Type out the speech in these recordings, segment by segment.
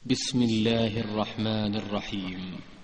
بسم الله الرحمن الرحيم.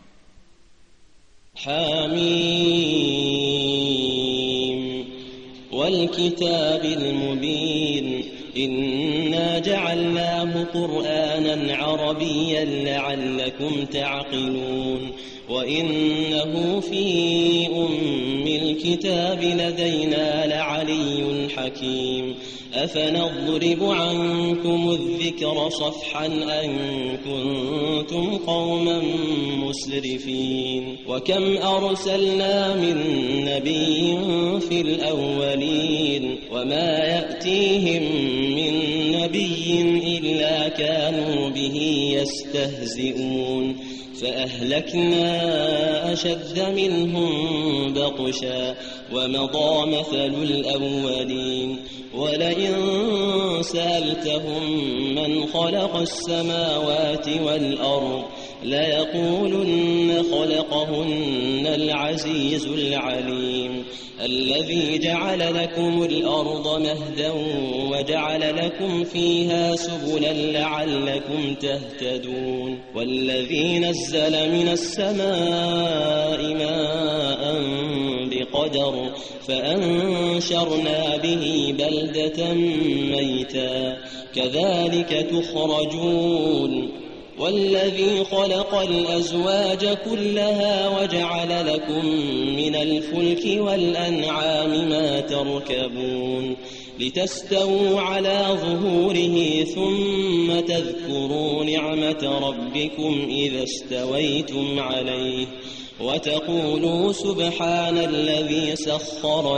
حميم والكتاب المبين إنا جعلناه قرآنا عربيا لعلكم تعقلون وإنه في أم الكتاب لدينا لعلي حكيم أفنضرب عنكم الذكر صفحا أن كنتم قوما مسرفين وكم أرسلنا من نبي في الأولين وما يأتيهم من نبي إلا كانوا به يستهزئون فأهلكنا أشد منهم بطشا ومضى مثل الأولين ولئن سألتهم من خلق السماوات والأرض ليقولن خلقهن العزيز العليم الذي جعل لكم الأرض مهدا وجعل لكم فيها سبلا لعلكم تهتدون والذي نزل من السماء ماء بقدر فأنشرنا به بلدة ميتا كذلك تخرجون والذي خلق الأزواج كلها وجعل لكم من الفلك والأنعام ما تركبون لتستووا على ظهوره ثم تذكروا نعمة ربكم إذا استويتم عليه وتقولوا سبحان الذي سخر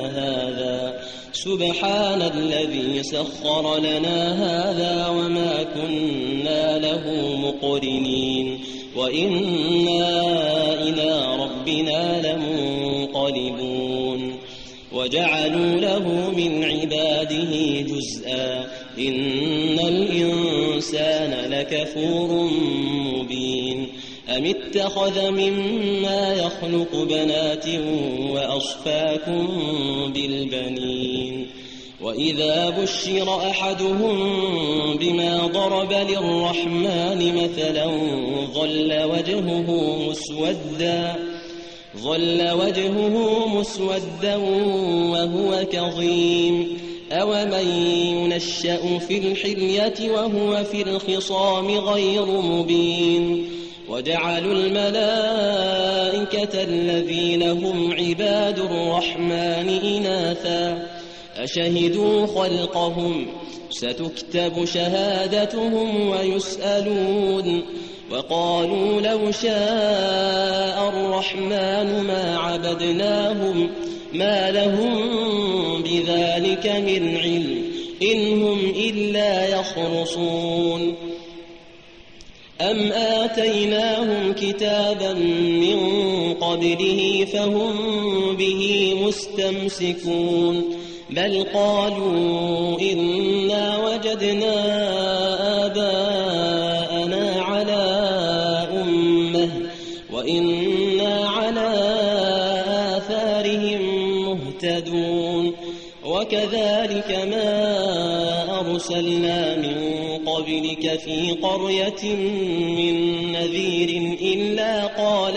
لنا هذا وما كنا له مقرنين وإنا إلى ربنا لمنقلبون وجعلوا له من عباده جزءا إن الإنسان لكفور مبين أم اتخذ مما يخلق بنات وأصفاكم بالبنين وإذا بشر أحدهم بما ضرب للرحمن مثلا ظل وجهه مسودا وهو كظيم أومن ينشأ في الحلية وهو في الخصام غير مبين وجعلوا الملائكة الذين هم عباد الرحمن إناثا أشهدوا خلقهم ستكتب شهادتهم ويسألون وقالوا لو شاء الرحمن ما عبدناهم ما لهم بذلك من علم إن هم إلا يخرصون أم آتيناهم كتابا من قبله فهم به مستمسكون بل قالوا إنا وجدنا آباءنا على أمة وإنا على آثارهم مهتدون وكذلك ما أرسلنا من قبلك في قرية من نذير إلا قال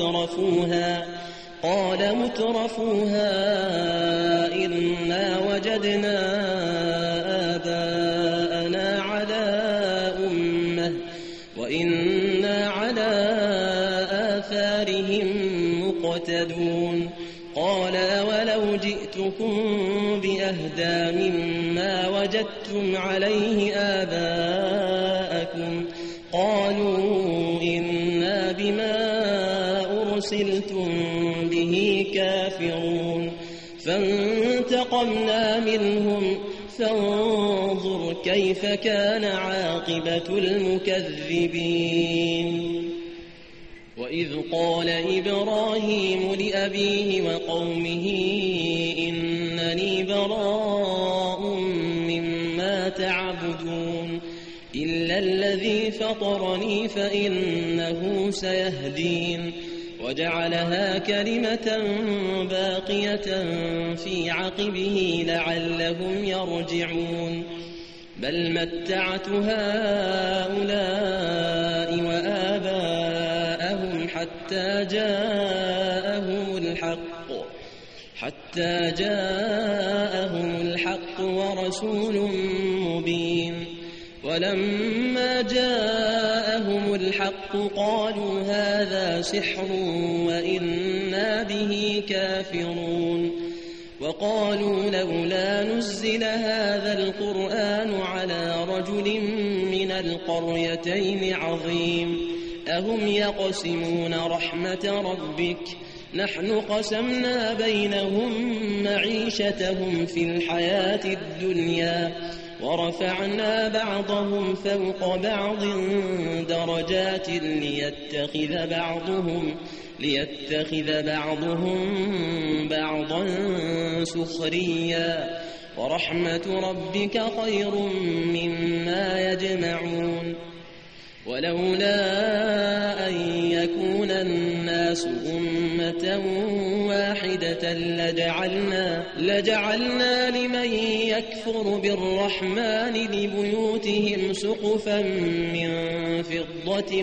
مترفوها إنا وجدنا آباءنا على أمة وإنا على آثارهم مقتدون قال ولو جئتكم بأهدى مما وجدتم عليه آباءكم قالوا إنا بما أرسلتم به كافرون فانتقمنا منهم فانظر كيف كان عاقبة المكذبين وإذ قال إبراهيم لأبيه وقومه إنني براء مما تعبدون إلا الذي فطرني فإنه سيهدين وجعلها كلمة باقية في عقبه لعلهم يرجعون بل متعت هؤلاء حتى جاءهم الحق ورسول مبين. ولما جاءهم الحق قالوا هذا سحر وإنا به كافرون. وقالوا لولا نزل هذا القرآن على رجل من القريتين عظيم. أهم يقسمون رحمة ربك نحن قسمنا بينهم معيشتهم في الحياة الدنيا ورفعنا بعضهم فوق بعض درجات ليتخذ بعضهم بعضا سخريا ورحمة ربك خير مما يجمعون. ولولا أن يكون الناس أمة واحدة لجعلنا لمن يكفر بالرحمن لبيوتهم سقفا من فضة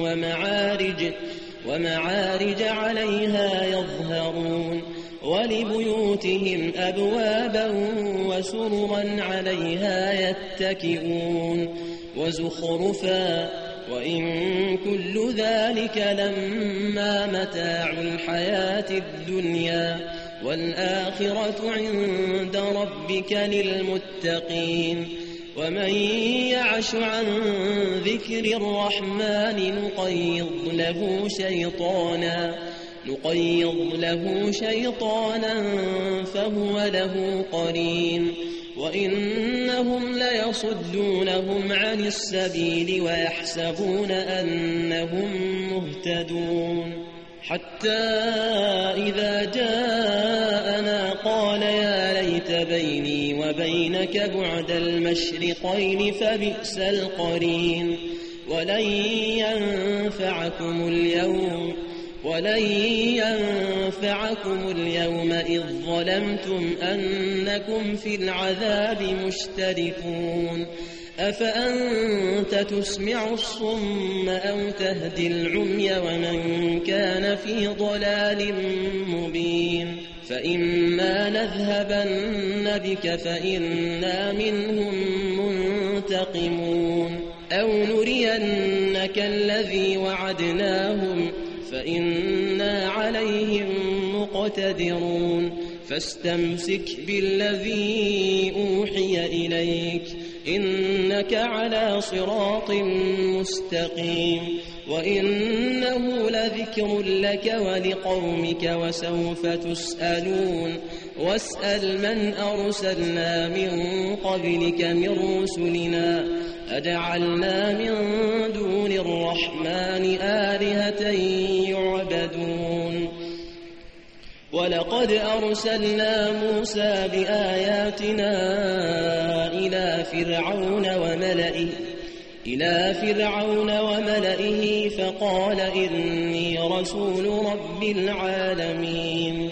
ومعارج عليها يظهرون ولبيوتهم أبوابا وسررا عليها يتكئون وزخرفا وإن كل ذلك لما متاع الحياة الدنيا والآخرة عند ربك للمتقين. ومن يعش عن ذكر الرحمن نقيض له شيطانا فهو له قرين. وإنهم ليصدونهم عن السبيل ويحسبون أنهم مهتدون. حتى إذا جاءنا قال يا ليت بيني وبينك بعد المشرقين فبئس القرين. ولن ينفعكم اليوم إذ ظلمتم أنكم في العذاب مشتركون. أفأنت تسمع الصم أو تهدي العمي ومن كان في ضلال مبين. فإما نذهبن بك فإنا منهم منتقمون أو نرينك الذي وعدناهم فإنا عليهم مقتدرون. فاستمسك بالذي أوحي إليك إنك على صراط مستقيم. وإنه لذكر لك ولقومك وسوف تسألون. واسأل من أرسلنا من قبلك من رسلنا أجعلنا من دون الرحمن آلهة يعبدون. ولقد أرسلنا موسى بآياتنا إلى فرعون وملئه فقال إني رسول رب العالمين.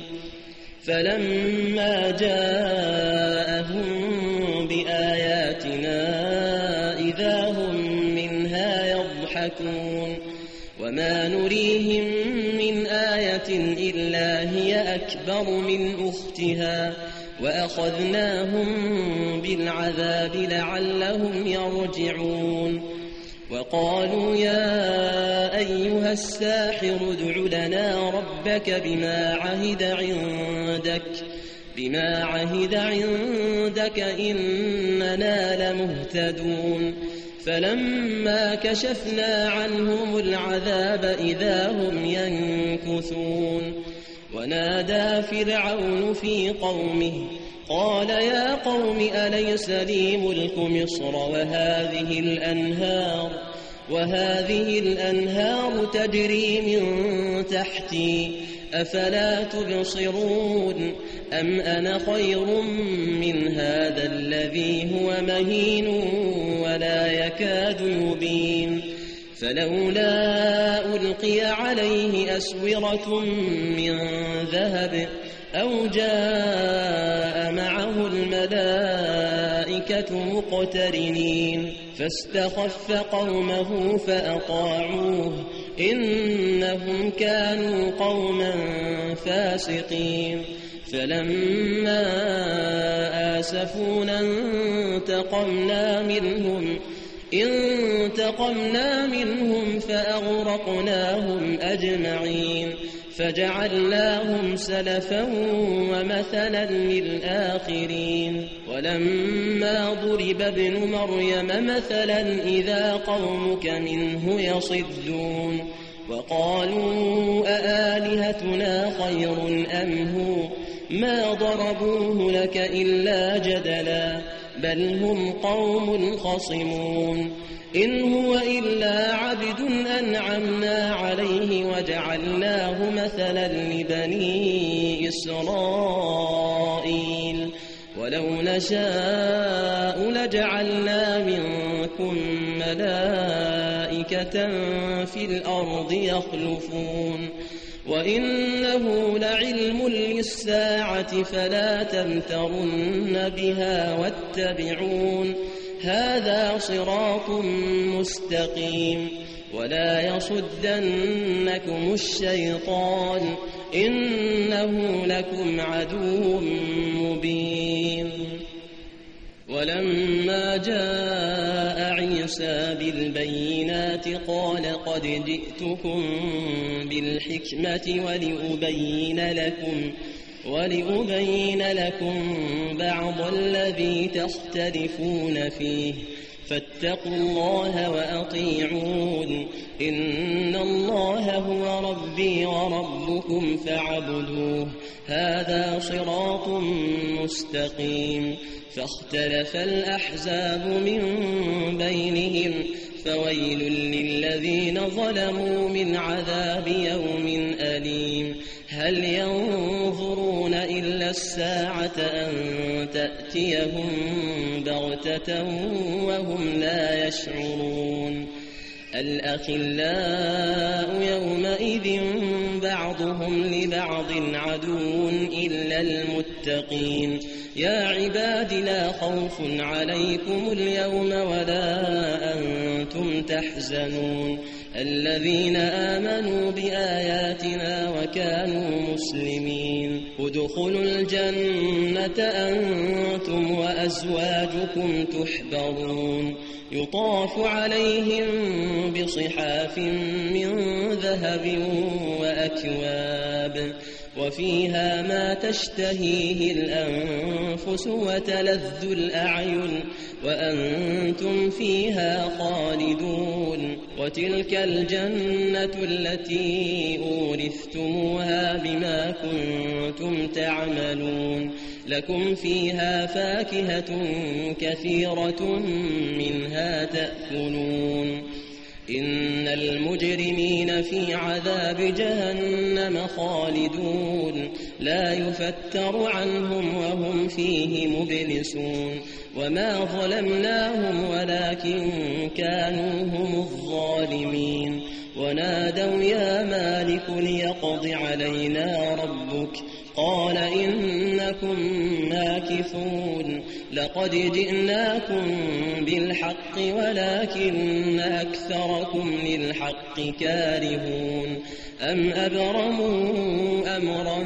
فلما جاءهم بآياتنا إذا هم منها يضحكون. وما نريهم من آية إلا هي أكبر من أختها وأخذناهم بالعذاب لعلهم يرجعون. وقالوا يا أيها الساحر ادع لنا ربك بما عهد عندك إننا لمهتدون. فلما كشفنا عنهم العذاب إذا هم ينكثون. ونادى فرعون في قومه قال يا قوم أليس لي ملك مصر وهذه الأنهار تجري من تحتي أفلا تبصرون أم أنا خير من هذا الذي هو مهين ولا يكاد يبين. فلولا ألقي عليه أسورة من ذهب أو جاء معه الملائكة مقترنين. فاستخف قومه فأطاعوه إنهم كانوا قوما فاسقين فلما آسفونا انتقمنا منهم فأغرقناهم أجمعين فجعلناهم سلفا ومثلا للآخرين ولما ضرب ابن مريم مثلا إذا قومك منه يصدون وقالوا أآلهتنا خير أم هو ما ضربوه لك إلا جدلا بل هم قوم خصمون إن هو إلا عبد أنعمنا عليه وجعلناه مثلا لبني إسرائيل ولو نشاء لجعلنا منكم ملائكة في الأرض يخلفون وإنه لعلم للساعة فلا تمترن بها واتبعون هذا صراط مستقيم ولا يصدنكم الشيطان إنه لكم عدو مبين ولما جاء عيسى بالبينات قال قد جئتكم بالحكمة ولأبين لكم بعض الذي تختلفون فيه فاتقوا الله وأطيعون إن الله هو ربي وربكم فاعبدوه هذا صراط مستقيم فاختلف الأحزاب من بينهم فويل للذين ظلموا من عذاب يوم أليم هل ينظرون إلا الساعة أن تأتيهم بغتة وهم لا يشعرون الأخلاء يومئذ بعضهم لبعض عدو إلا المتقين يا عباد لا خوف عليكم اليوم ولا أنتم تحزنون الذين آمنوا بآياتنا وكانوا مسلمين ادخلوا الجنة أنتم وأزواجكم تحبرون يطاف عليهم بصحاف من ذهب وأكواب وفيها ما تشتهيه الأنفس وتلذ الأعين وأنتم فيها خالدون وتلك الجنة التي أورثتموها بما كنتم تعملون لكم فيها فاكهة كثيرة منها تأكلون إن المجرمين في عذاب جهنم خالدون لا يفتر عنهم وهم فيه مبلسون وما ظلمناهم ولكن كانوا هم الظالمين ونادوا يا مالك ليقض علينا ربك قال إنكم ماكثون لقد جئناكم بالحق ولكن أكثركم للحق كارهون أم أبرموا أمرا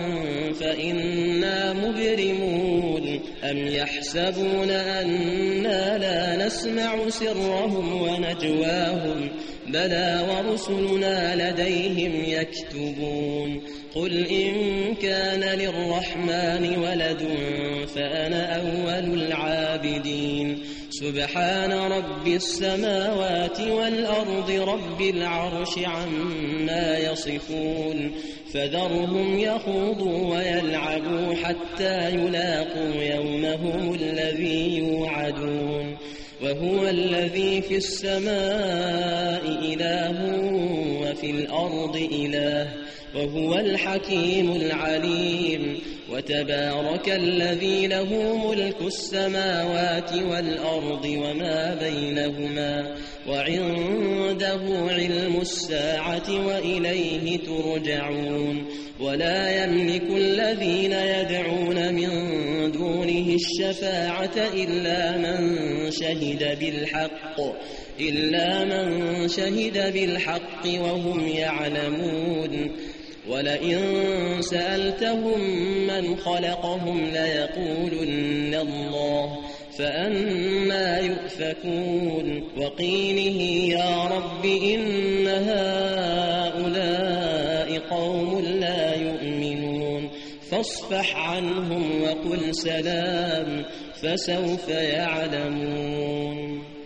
فإنا مبرمون أم يحسبون أنا لا نسمع سرهم ونجواهم بلى ورسلنا لديهم يكتبون قل إن كان للرحمن ولد فأنا أول العابدين سبحان رب السماوات والأرض رب العرش عما يصفون فذرهم يخوضوا ويلعبوا حتى يلاقوا يومهم الذي يوعدون وهو الذي في السماء إله وفي الأرض إله وهو الحكيم العليم وتبارك الذي له ملك السماوات والأرض وما بينهما وعنده علم الساعة وإليه ترجعون ولا يملك الذين يدعون من دونه الشفاعة إلا من شهد بالحق إلا من شهد بالحق وهم يعلمون ولئن سألتهم من خلقهم ليقولن الله فأنى يؤفكون وقيله يا رب إن هؤلاء قوم لا يؤمنون فاصفح عنهم وقل سلام فسوف يعلمون